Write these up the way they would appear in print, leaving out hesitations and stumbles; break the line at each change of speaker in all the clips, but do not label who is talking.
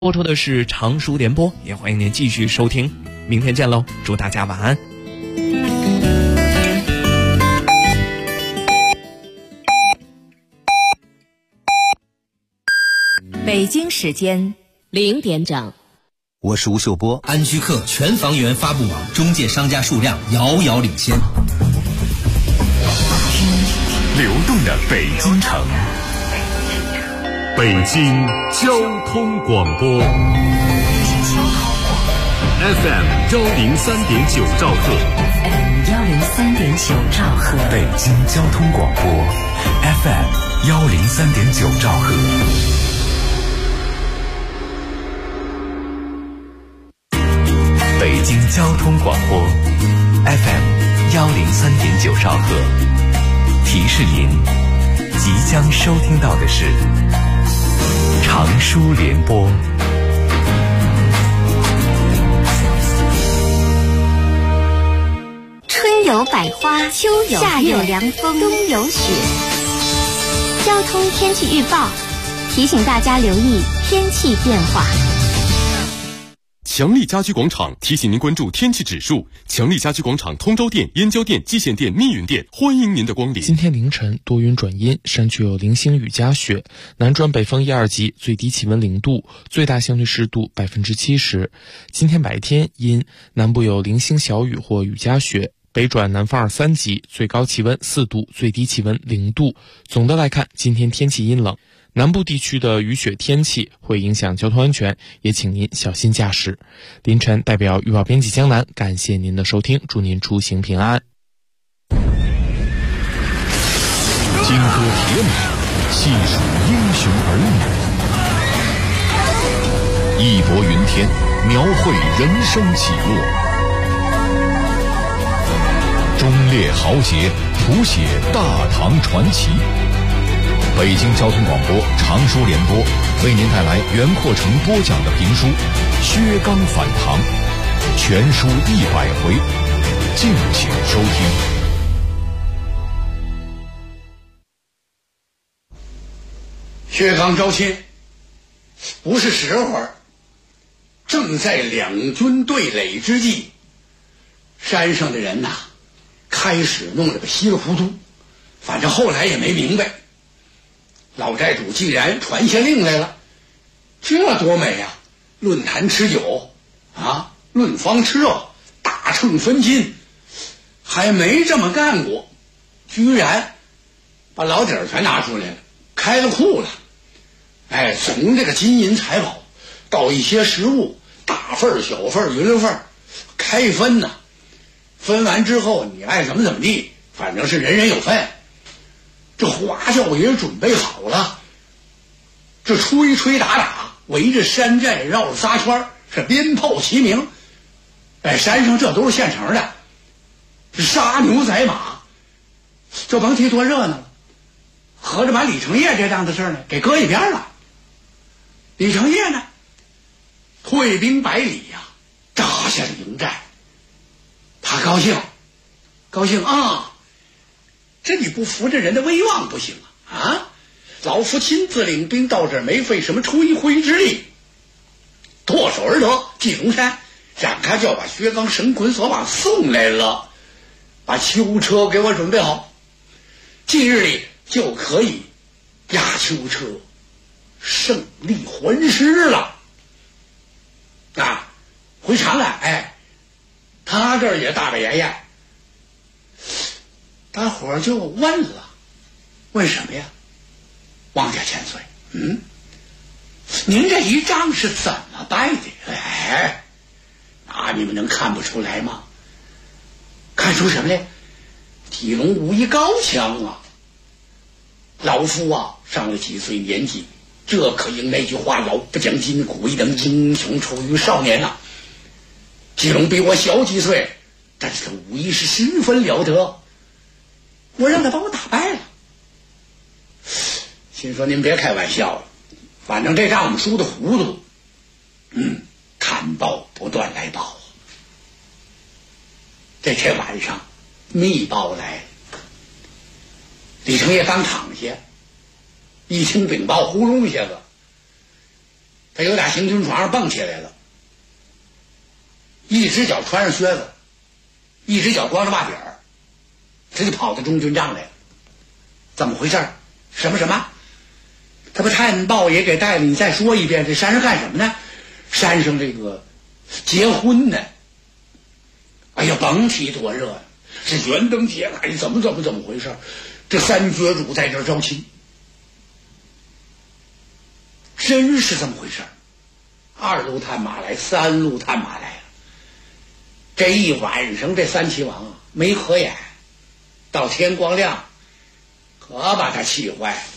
播出的是常熟联播，也欢迎您继续收听，明天见喽，祝大家晚安。
北京时间0点整，
我是吴秀波。
安居客全房源发布网中介商家数量遥遥领先。
流动的北京城，北京交通广播 FM 103.9兆赫，
103.9兆赫，
北京交通广播 FM 103.9兆赫。北京交通广播 FM 103.9兆赫，提示您即将收听到的是常熟联播。
春有百花，秋有夏有凉风，冬有雪。交通天气预报提醒大家留意天气变化。
强力家居广场提醒您关注天气指数。强力家居广场通州店、燕郊店、蓟县店、密云店欢迎您的光临。
今天凌晨多云转阴，山区有零星雨夹雪，南转北风1、2级，最低气温0度，最大相对湿度70%。今天白天阴，南部有零星小雨或雨夹雪，北转南风2、3级，最高气温4度，最低气温0度。总的来看，今天天气阴冷，南部地区的雨雪天气会影响交通安全，也请您小心驾驶。凌晨代表预报编辑江南感谢您的收听，祝您出行平安。
金戈铁马，细数英雄儿女，义薄云天，描绘人生起落，忠烈豪杰，谱写大唐传奇。北京交通广播常熟联播为您带来袁阔成播讲的评书《薛刚反唐》，全书100回，敬请收听。
薛刚招亲不是时候，正在两军对垒之际，山上的人呐开始弄了个稀里糊涂，反正后来也没明白。老寨主既然传下令来了，这多美呀！论坛吃酒啊，论方吃肉，大秤分金，还没这么干过，居然把老底儿全拿出来了，开了库了。哎，从这个金银财宝到一些食物，大份小份匀了份开分呢。分完之后你爱怎么地，反正是人人有份。这花轿也准备好了，这吹吹打打，围着山寨绕了仨圈，是鞭炮齐鸣。哎，山上这都是现成的，杀牛宰马，这甭提多热闹了。合着把李成业这档子事呢给搁一边了。李成业呢退兵100里呀，扎下了营寨。他高兴啊！这你不扶着人的威望不行啊！老夫亲自领兵到这儿，没费什么吹灰之力，唾手而得进龙山，展开就要把薛刚绳捆索绑送来了。把囚车给我准备好，近日里就可以押囚车胜利还师了啊！回长安，哎，他这儿也大摆筵宴。大伙儿就问了，问什么呀？王家千岁，您这一仗是怎么败的？哎，那你们能看不出来吗？看出什么来？狄龙武艺高强啊！老夫啊，上了几岁年纪，这可应那句话：老不将筋骨，一等英雄出于少年呐。狄龙比我小几岁，但是他武艺是十分了得。我让他把我打败了，心说您别开玩笑了，反正这仗我们输的糊涂。看报不断来报。这天晚上密报来，李成业刚躺下，一听禀报，呼噜一下子， 他由打行军床上蹦起来了，一只脚穿上靴子，一只脚光着袜底儿，他就跑到中军帐来了。怎么回事？什么？他把探报也给带了，你再说一遍，这山上干什么呢？山上这个结婚呢。哎呀，甭提多热了，是圆灯揭开，怎么回事？这三绝主在这儿招亲，真是这么回事。2路探马来，3路探马来了。这一晚上，这三齐王啊没合眼，到天光亮，可把他气坏了。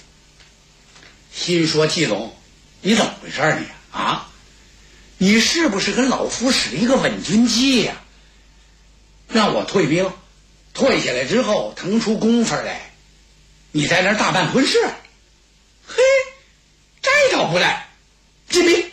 心说：季龙，你怎么回事你啊？你是不是跟老夫使了一个伪军计呀？让我退兵，退下来之后腾出功夫来，你在那儿大办婚事。嘿，这倒不赖，进兵。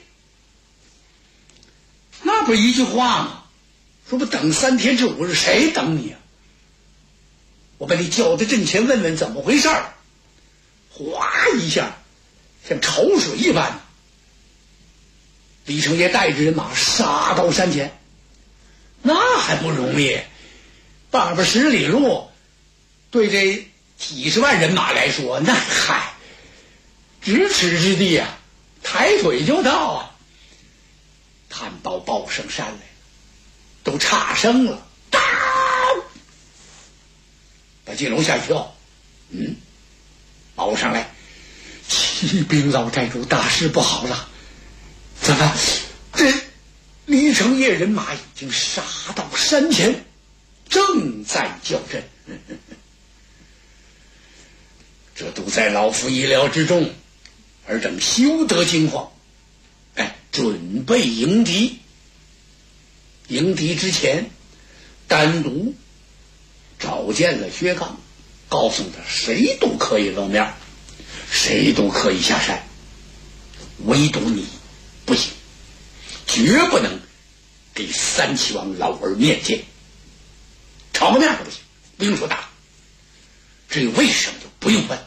那不一句话吗？说不等3天至5日，谁等你啊？我把你叫到阵前问问怎么回事儿。哗一下，像潮水一般，李成业带着人马杀到山前。那还不容易，80里路，对这几十万人马来说，那嗨，咫尺之地啊，抬腿就到啊。探报报上山来，都差声了，当，把金龙吓一跳。报上来，启禀老寨主，大事不好了！怎么？这李成业人马已经杀到山前，正在交阵。这都在老夫意料之中，而正休得惊慌。准备迎敌。迎敌之前，单独找见了薛刚，告诉他谁都可以露面，谁都可以下山，唯独你不行，绝不能给三齐王老儿面见，场面都不行，不用说大。至于为什么就不用问。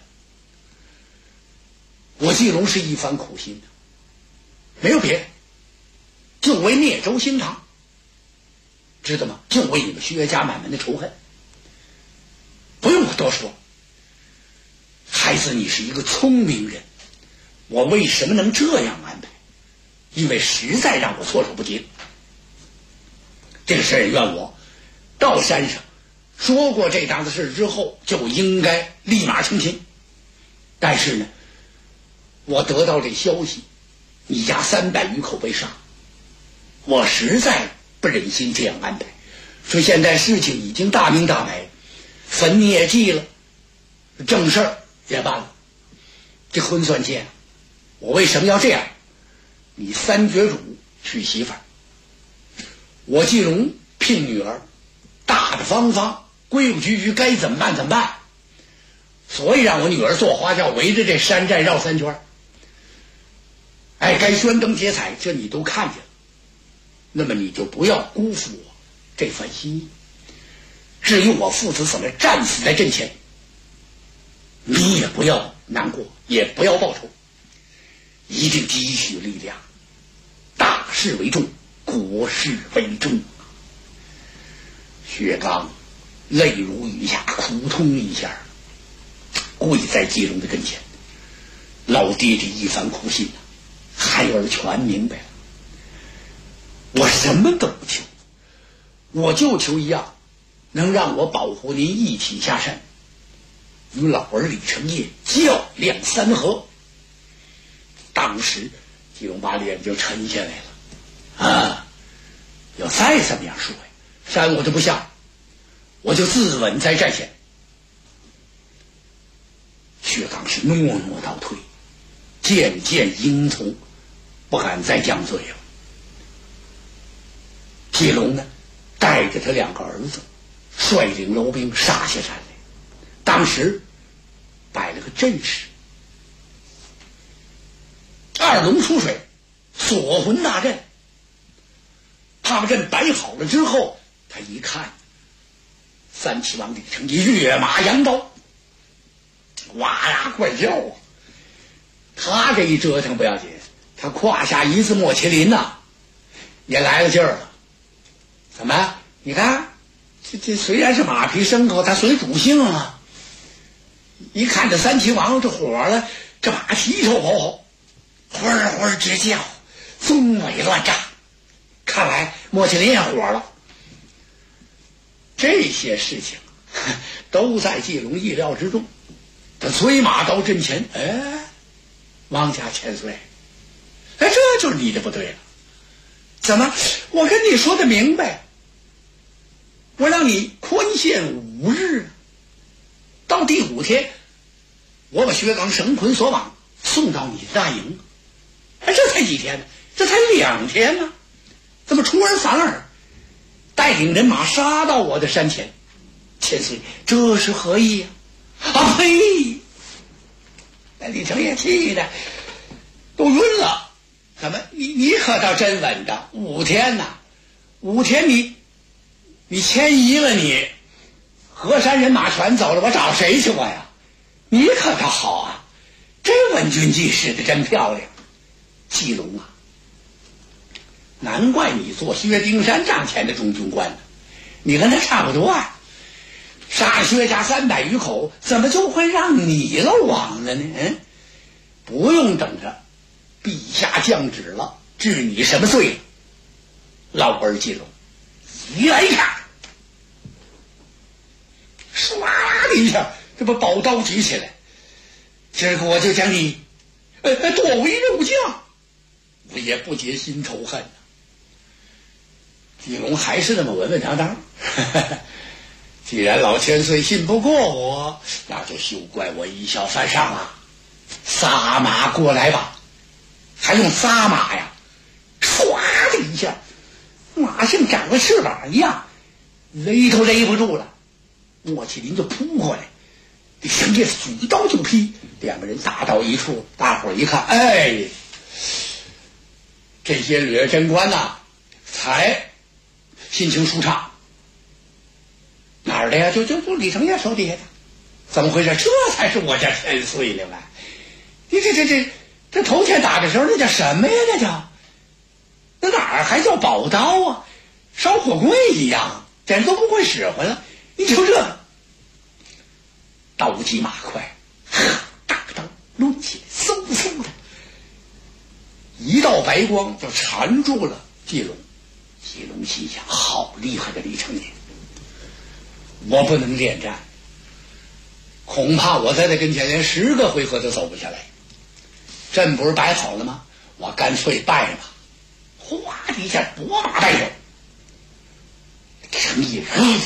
我季龙是一番苦心的，没有别的，就为灭周兴唐，知道吗？就为你们薛家满门的仇恨。不用我多说，孩子，你是一个聪明人，我为什么能这样安排？因为实在让我措手不及。这个事儿怨我到山上说过这档子事之后，就应该立马成亲。但是呢，我得到这消息，你家300余口被杀，我实在不忍心这样安排。说现在事情已经大明大白，坟你也祭了，正事儿也办了，这婚算结了。我为什么要这样？你三绝主娶媳妇儿，我季龙聘女儿，大大方方规规矩矩，该怎么办怎么办。所以让我女儿坐花轿围着这山寨绕3圈。该宣灯结彩，这你都看见了，那么你就不要辜负我这份心意。至于我父子怎么战死在阵前，你也不要难过，也不要报仇，一定积蓄力量，大事为重，国事为重。薛刚泪如雨下，苦痛一下，跪在季龙的跟前。老爹这一番苦心，孩儿全明白了。我什么都不求，我就求一样，能让我保护您一起下山，与老儿李成业较量3合。当时季龙把脸就沉下来了。要再这么样说呀，山我就不下，我就自刎在寨前。薛刚是诺诺倒退，渐渐应从，不敢再犟嘴了。季龙呢，带着他2个儿子，率领楼兵杀下山来。当时摆了个阵势，2龙出水，锁魂大阵。他阵摆好了之后，他一看，三齐王李成业跃马扬刀，哇呀怪叫啊！他这一折腾不要紧， 他胯下一字莫麒麟呐，也来了劲儿了。怎么？你看，这虽然是马匹牲口，它随主性啊。一看这三齐王这火了，这马蹄头吼吼，呼儿呼儿直叫，鬃尾乱炸。看来莫麒麟也火了。这些事情都在季龙意料之中。他催马到阵前，王家千岁，这就是你的不对了。怎么？我跟你说的明白，我让你宽限5日，到第5天，我把薛刚绳捆索绑送到你的大营。这才几天呢？这才2天呢，怎么出尔反尔，带领人马杀到我的山前？千岁，这是何意呀？啊呸！那李成业气的都晕了。怎么？你可倒真稳当，5天呐，5天你迁移了你，河山人马全走了，我找谁去我呀？你可倒好啊，这稳军计使得真漂亮。季龙啊，难怪你做薛丁山帐前的中军官呢，你跟他差不多啊。杀薛家300余口，怎么就会让你漏网了呢？不用等着陛下降旨了，治你什么罪？老儿季龙一来一看，唰啦的一下，这不宝刀举起来，今儿个我就将你剁为肉酱，我也不解心仇恨。季龙还是那么稳稳当当。既然老千岁信不过我，那就休怪我贻笑犯上了。撒马过来吧，还用撒马呀？唰的一下，马像长了翅膀一样，勒都勒不住了。莫麒麟就扑过来，李成业举刀就劈，两个人打到一处。大伙儿一看，这些掠贞官呐，才心情舒畅。哪儿的呀？就李成业手底下的，怎么回事？这才是我家千岁呢吧？你这头天打的时候，那叫什么呀？那哪儿还叫宝刀啊？烧火棍一样，简直都不会使唤了。你就这刀急马快，大刀抡起来，嗖嗖的，一道白光就缠住了季龙。季龙心想：好厉害的李成业！我不能恋战，恐怕我在他跟前连10个回合都走不下来。阵不是摆好了吗？我干脆败吧！哗的一下，拨马带走。成业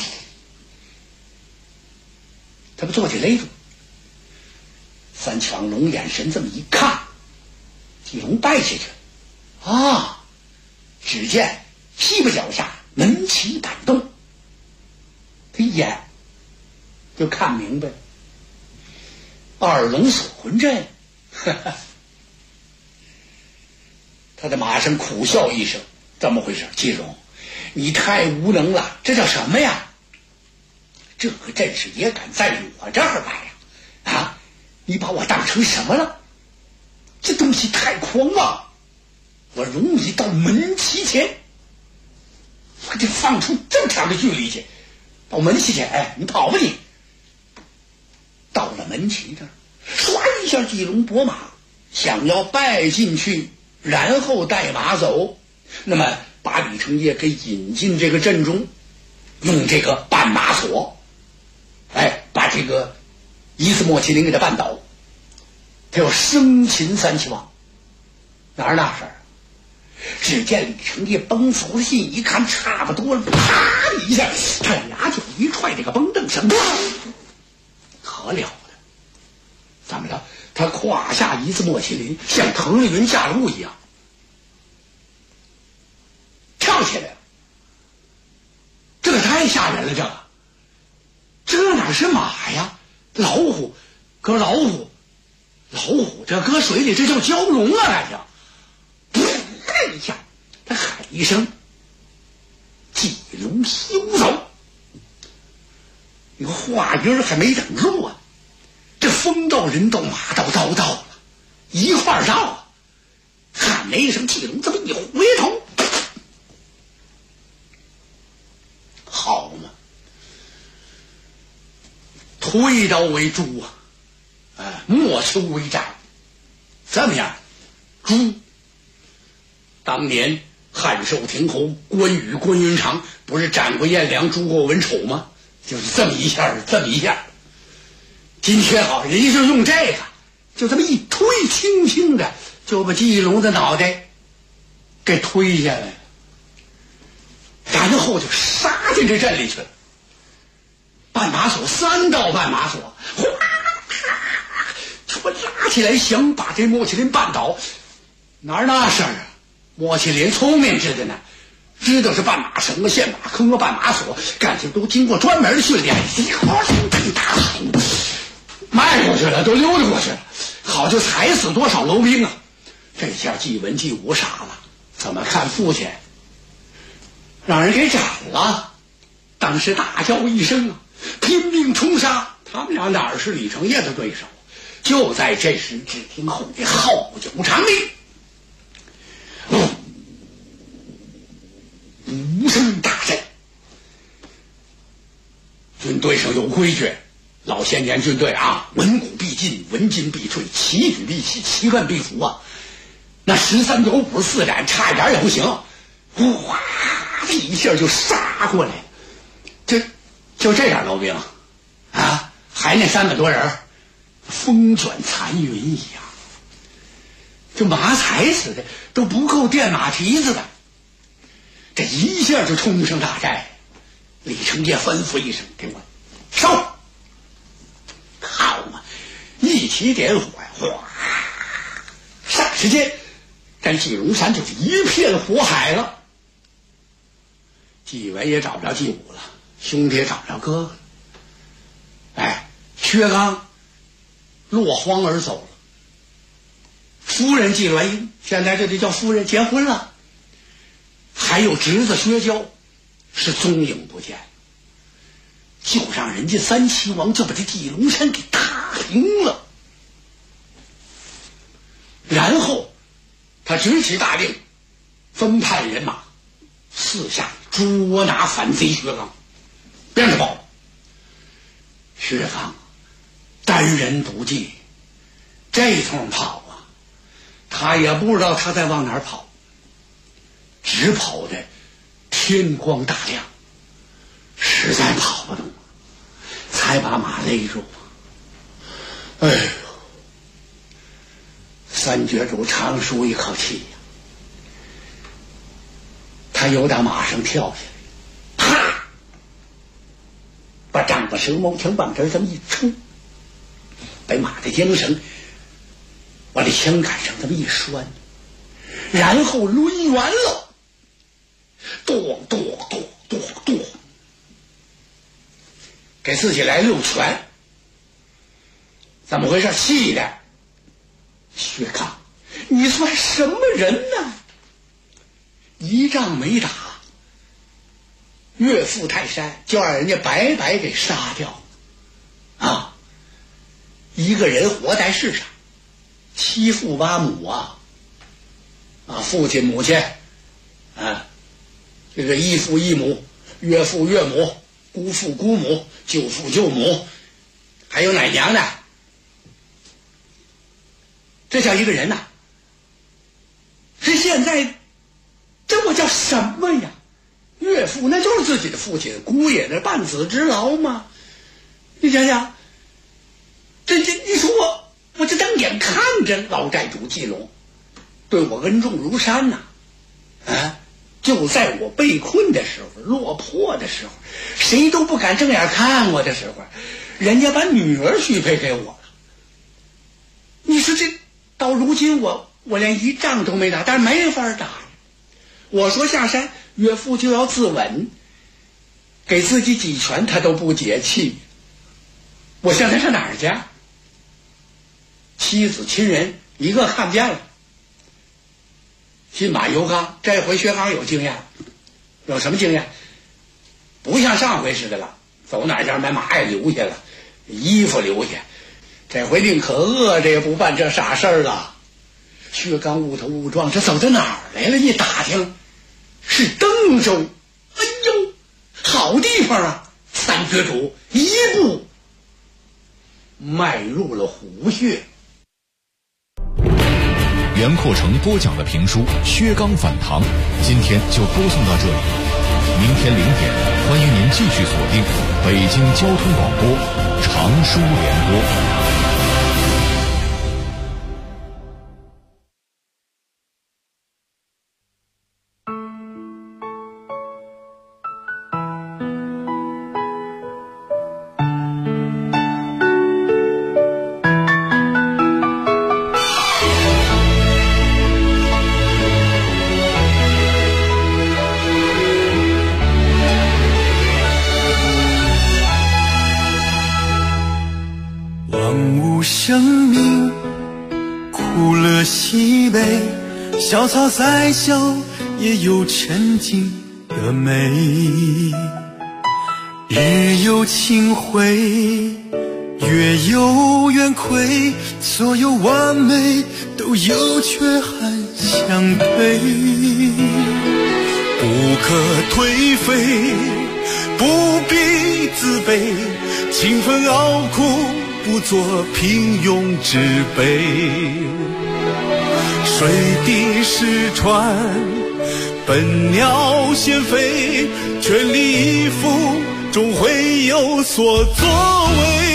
他不坐起勒住。三强龙眼神这么一看，季龙败下去啊！只见屁股脚下门旗板动。他一眼就看明白了，二龙锁魂阵。他在马上苦笑一声：怎么回事？季龙，你太无能了，这叫什么呀？这个阵势也敢在我这儿摆呀？啊，你把我当成什么了？这东西太狂妄，我容你到门旗前，我得放出这么长的距离去。到门旗前，你跑吧你！到了门旗这儿，唰一下，季龙拨马，想要拜进去，然后带马走。那么把李成业给引进这个阵中，用这个绊马索，把这个一字莫麒麟给他绊倒。他要生擒三齐王，哪儿那事儿？只见李成业绷走了心，一看差不多了，啪的一下，他俩脚一踹这个绷凳上，可了的！怎么了？他胯下一字莫麒麟像腾了云下路一样跳起来了，这可太吓人了！这哪是马呀？老虎，搁老虎这搁水里，这叫蛟龙啊！来着！一下，他喊一声：“季龙休走！”那个话音还没等落，这风到人到马到都到了，一块儿到，喊喊了一声，季龙这么一回头，好嘛，推刀为诛啊，莫求为战。怎么样？诛。当年汉寿亭侯关羽、关云长不是斩过颜良、诛过文丑吗？就是这么一下。今天好，人家就用这个，就这么一推，轻轻的就把季龙的脑袋给推下来了，然后就杀进这阵里去了。绊马索3道绊马索，哗，就拉起来想把这莫麒麟绊倒，哪那事儿啊？莫麒麟聪明着的呢，知道是绊马绳啊、陷马坑啊、绊马索，感情都经过专门训练，迈过去了，都溜达过去了，好就踩死多少楼兵啊！这下季文季武傻了，怎么看父亲让人给斩了？当时大叫一声啊，拼命冲杀！他们俩哪是李成业的对手？就在这时，只听后面号角长鸣，无声大震。军队上有规矩，老先年军队啊，文武必进，文金必退，旗举必起，旗冠必服啊。那13条54斩，差一点也不行，哗的一下就杀过来。就这样，老兵啊，还那300多人，风卷残云一样，这马踩死的都不够垫马蹄子的。这一下就冲上大寨，李成业吩咐一声：“给我烧！”好嘛，一起点火呀，哗！霎时间，这季龙山就是一片火海了。季文也找不着季武了，兄弟也找不着哥哥了。薛刚落荒而走了，夫人季鸾英现在这就叫夫人结婚了，还有侄子薛娇是踪影不见，就让人家3齐王就把这季龙山给踏平了。然后他直起大令，分派人马四下捉拿反贼薛刚，别让他跑。薛刚单人独骑，这通跑啊，他也不知道他在往哪儿跑，只跑的天光大亮，实在跑不动了，才把马勒住。哎呦，三绝主长舒一口气呀，他由打马上跳下来，啪，把丈八蛇矛枪棒针这么一抽，把马的缰绳往这枪杆上这么一拴，然后抡圆了，咚咚咚咚咚，给自己来6拳。怎么回事？气的薛刚，你算什么人呢？一仗没打，岳父泰山就让人家白白给杀掉啊！一个人活在世上，7父8母啊，父亲母亲啊，这个义父义母，岳父岳母，姑父姑母，舅父舅母，还有奶娘呢。这叫一个人呐！这现在这我叫什么呀？岳父那就是自己的父亲，姑爷那半子之劳吗？你想想，这你说我这当眼看着老寨主季龙对我恩重如山呐，就在我被困的时候，落魄的时候，谁都不敢正眼看我的时候，人家把女儿许配给我了。你说这到如今我连一仗都没打，但是没法打。我说下山，岳父就要自刎，给自己几拳他都不解气。我现在上哪儿去？妻子亲人一个看不见了。金马由刚，这回薛刚有经验，有什么经验？不像上回似的了，走哪家把马也留下了，衣服留下，这回宁可饿着也不办这傻事儿了。 薛刚误头误撞，这走到哪儿来了？一打听，是登州。哎呦，好地方啊！三绝主一步迈入了虎穴。
袁阔成播讲的评书《薛刚反唐》，今天就播送到这里。明天0点，欢迎您继续锁定北京交通广播常书联播。
小草再小也有沉静的美，日有清辉，月有圆亏，所有完美都有缺憾相对，不可颓废，不必自卑，勤奋熬苦，不做平庸之辈。水滴石穿，笨鸟先飞，全力以赴，终会有所作为。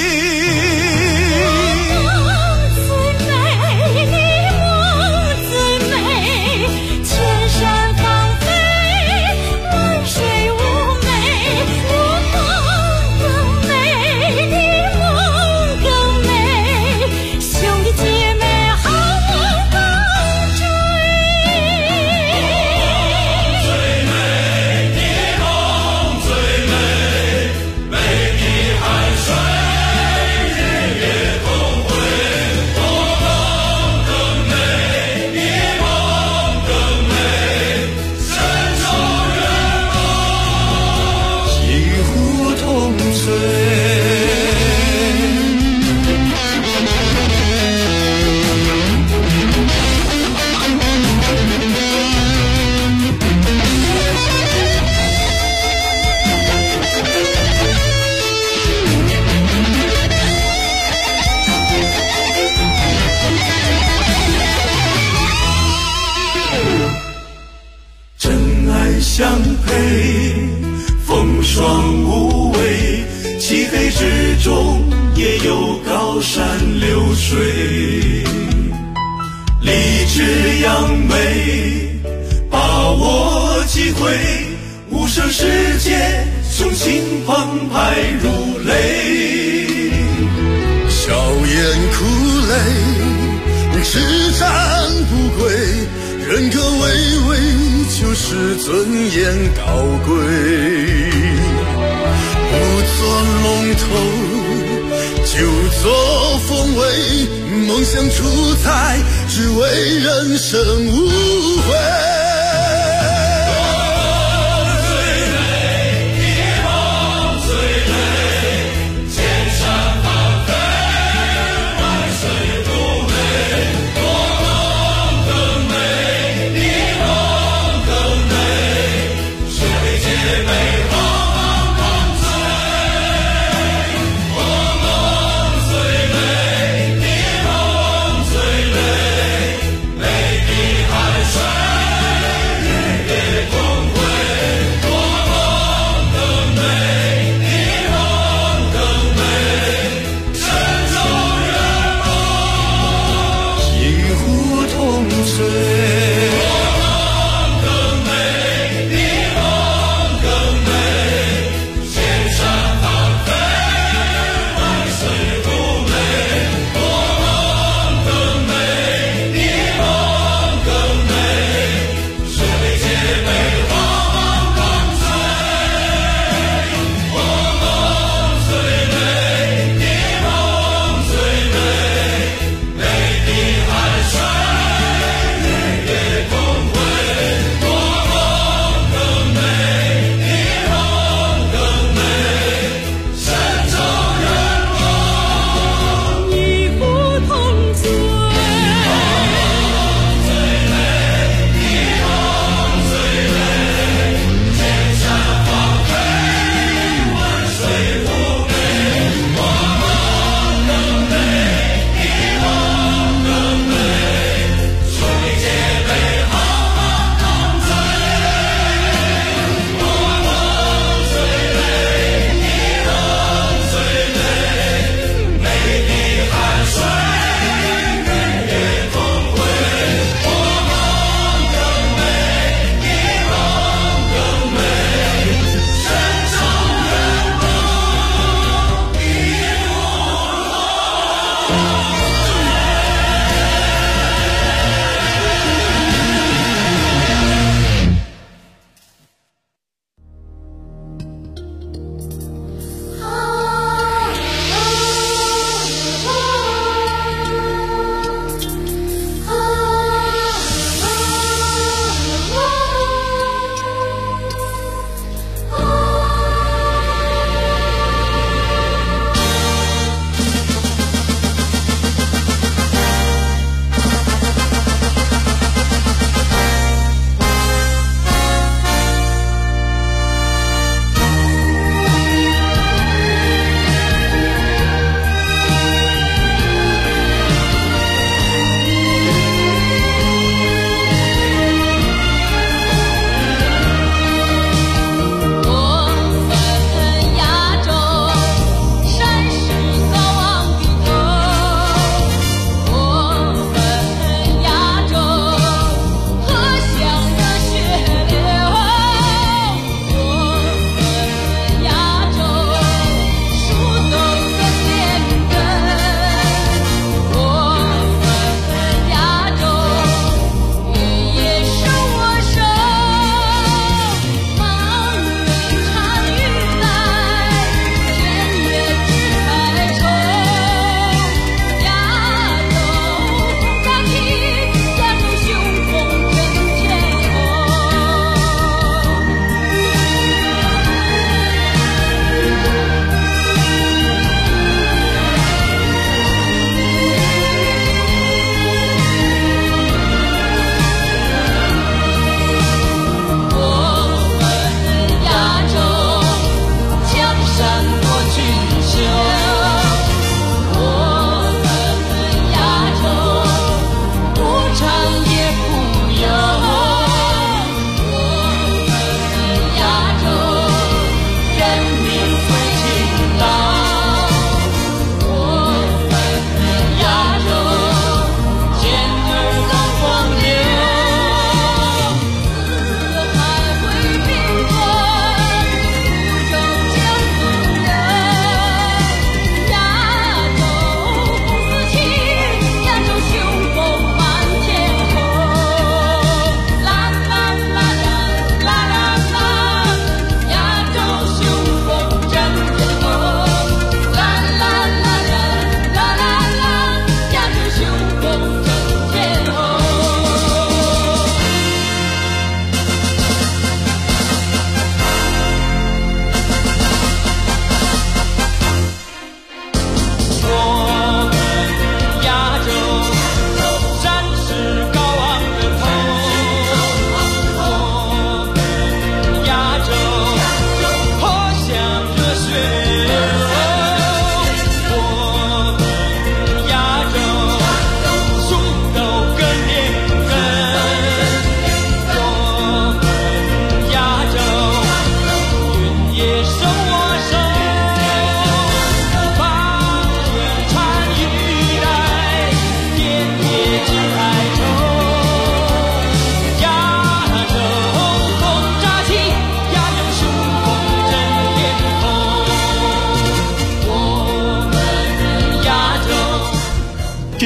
相配，风霜无畏，漆黑之中也有高山流水，立志扬眉，把握机会，无声世界，雄心澎湃如雷，笑颜哭泪，叱咤不归，人格巍巍，就是尊严高贵，不做龙头，就做凤尾，梦想出彩，只为人生无悔。
美的海水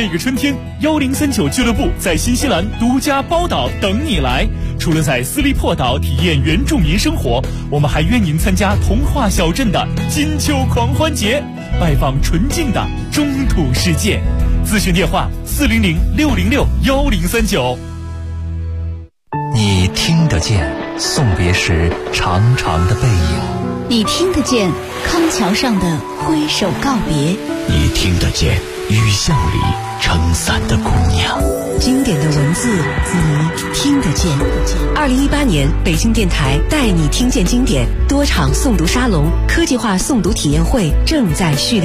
这个春天，1039俱乐部在新西兰独家包岛等你来。除了在斯利珀岛体验原住民生活，我们还约您参加童话小镇的金秋狂欢节，拜访纯净的中土世界。咨询电话400-606-1039。
你听得见送别时长长的背影，
你听得见康桥上的挥手告别，
你听得见雨巷里撑伞的姑娘。
经典的文字，你听得见。2018年北京电台带你听见经典多场诵读沙龙、科技化诵读体验会正在蓄力。